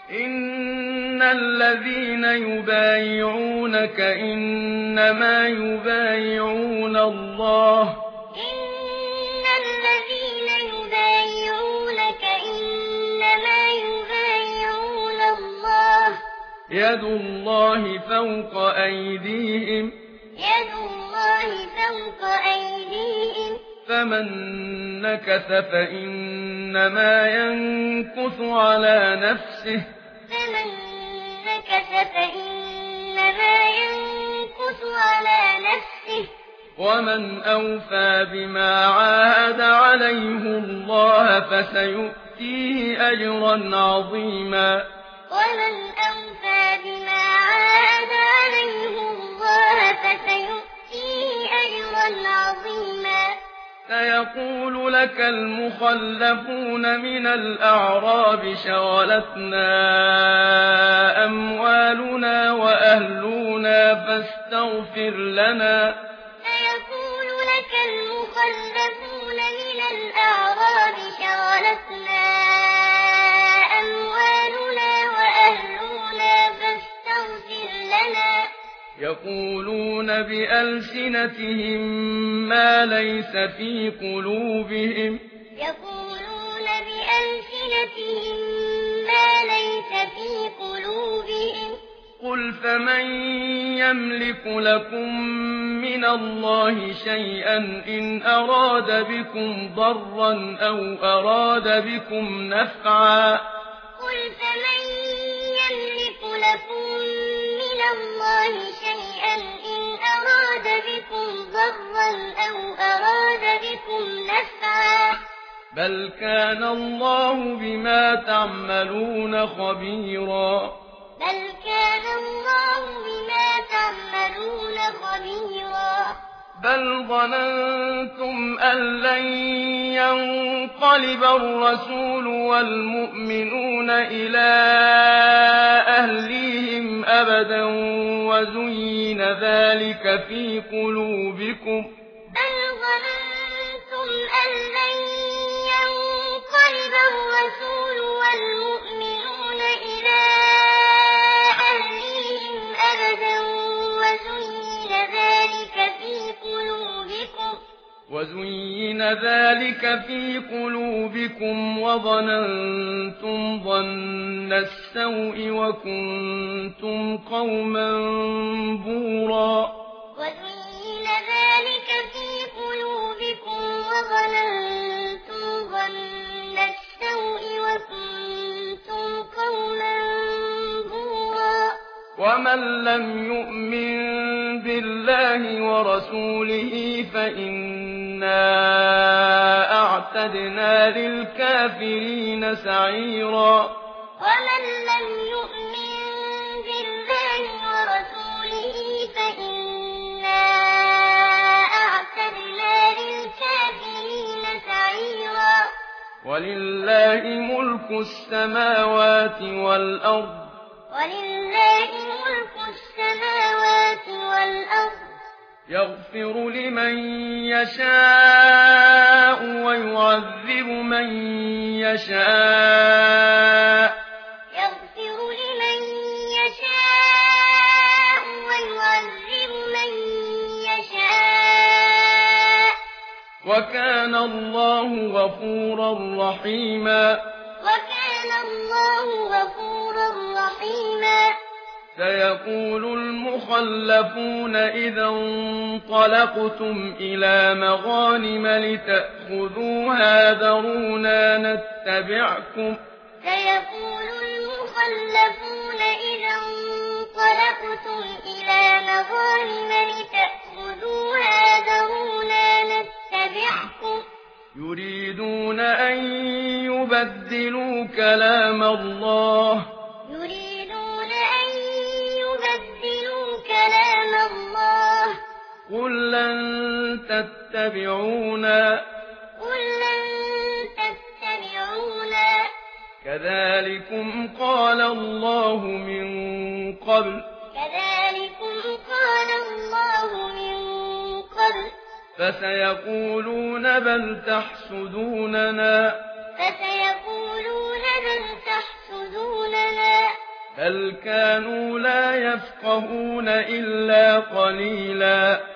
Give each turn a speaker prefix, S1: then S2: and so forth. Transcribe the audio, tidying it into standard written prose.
S1: إن الذين يبايعونك إنما يبايعون الله
S2: إن الذين يبايعونك إنما يبايعون الله
S1: يد الله فوق أيديهم
S2: يد الله فوق أيديهم
S1: فمن نكث فإنما ينكث على نفسه
S2: فمن نكث فإنما ينكث على نفسه
S1: ومن أوفى بما عاهد عليه الله فسيؤتيه أجرا عظيما
S2: ومن أوفى بما عاهد عليه الله فسيؤتيه أجرا عظيما
S1: سيقول لك المخلفون من الأعراب شغلتنا أموالنا وأهلنا فاستغفر لنا
S2: سيقول لك المخلفون من الأعراب شغلتنا أموالنا وأهلنا فاستغفر لنا
S1: يقولون بألسنتهم ما ليس في قلوبهم
S2: يقولون بألسنتهم ما ليس في قلوبهم
S1: قل فمن يملك لكم من الله شيئا إن أراد بكم ضرا أو أراد بكم نفعا
S2: قل فمن يملك لكم من الله شيئا إن أراد بكم ضرا أو أراد بكم نفعا
S1: بل كان الله بما تعملون خبيرا
S2: بل كان الله بما تعملون خبيرا
S1: بل ظننتم أن لن ينقلب الرسول والمؤمنون إلى أهليهم أبدا وزين ذلك في قلوبكم
S2: بل ظننتم أن لن ينقلب الرسول والمؤمنون إلى أهليهم أبدا
S1: وزين ذلك في قلوبكم وظننتم ظن السوء وكنتم قوما بورا
S2: وزين ذلك في قلوبكم وظننتم ظن السوء وكنتم قوما بورا
S1: ومن لم يؤمن بالله ورسوله فإنا أعتدنا للكافرين سعيرا
S2: ومن لم يؤمن بالله ورسوله فإنا أعتدنا للكافرين سعيرا
S1: ولله ملك السماوات والأرض
S2: ولله ملك السماوات والأرض
S1: يغفر لمن يشاء ويعذب من يشاء
S2: يغفر لمن يشاء ويعذب من يشاء
S1: وكان الله غفورا رحيما
S2: وكان الله غفورا رحيما
S1: سيقول المخلفون إذا انطلقتم إلى مغانم لتأخذوها ذرونا نتبعكم
S2: سيقول المخلفون إذا انطلقتم إلى مغانم لتأخذوها ذرونا نتبعكم
S1: يريدون أن يبدلوا كلام الله
S2: يريدون أن يبدلوا كلام الله
S1: قل لن تتبعونا
S2: قل لن تتبعونا
S1: كذلكم قال الله من قبل
S2: كذلكم قال الله من قبل
S1: فسيقولون بل تحسدوننا
S2: فسيقولون بل تحسدوننا
S1: بل كانوا لا يفقهون إلا قليلا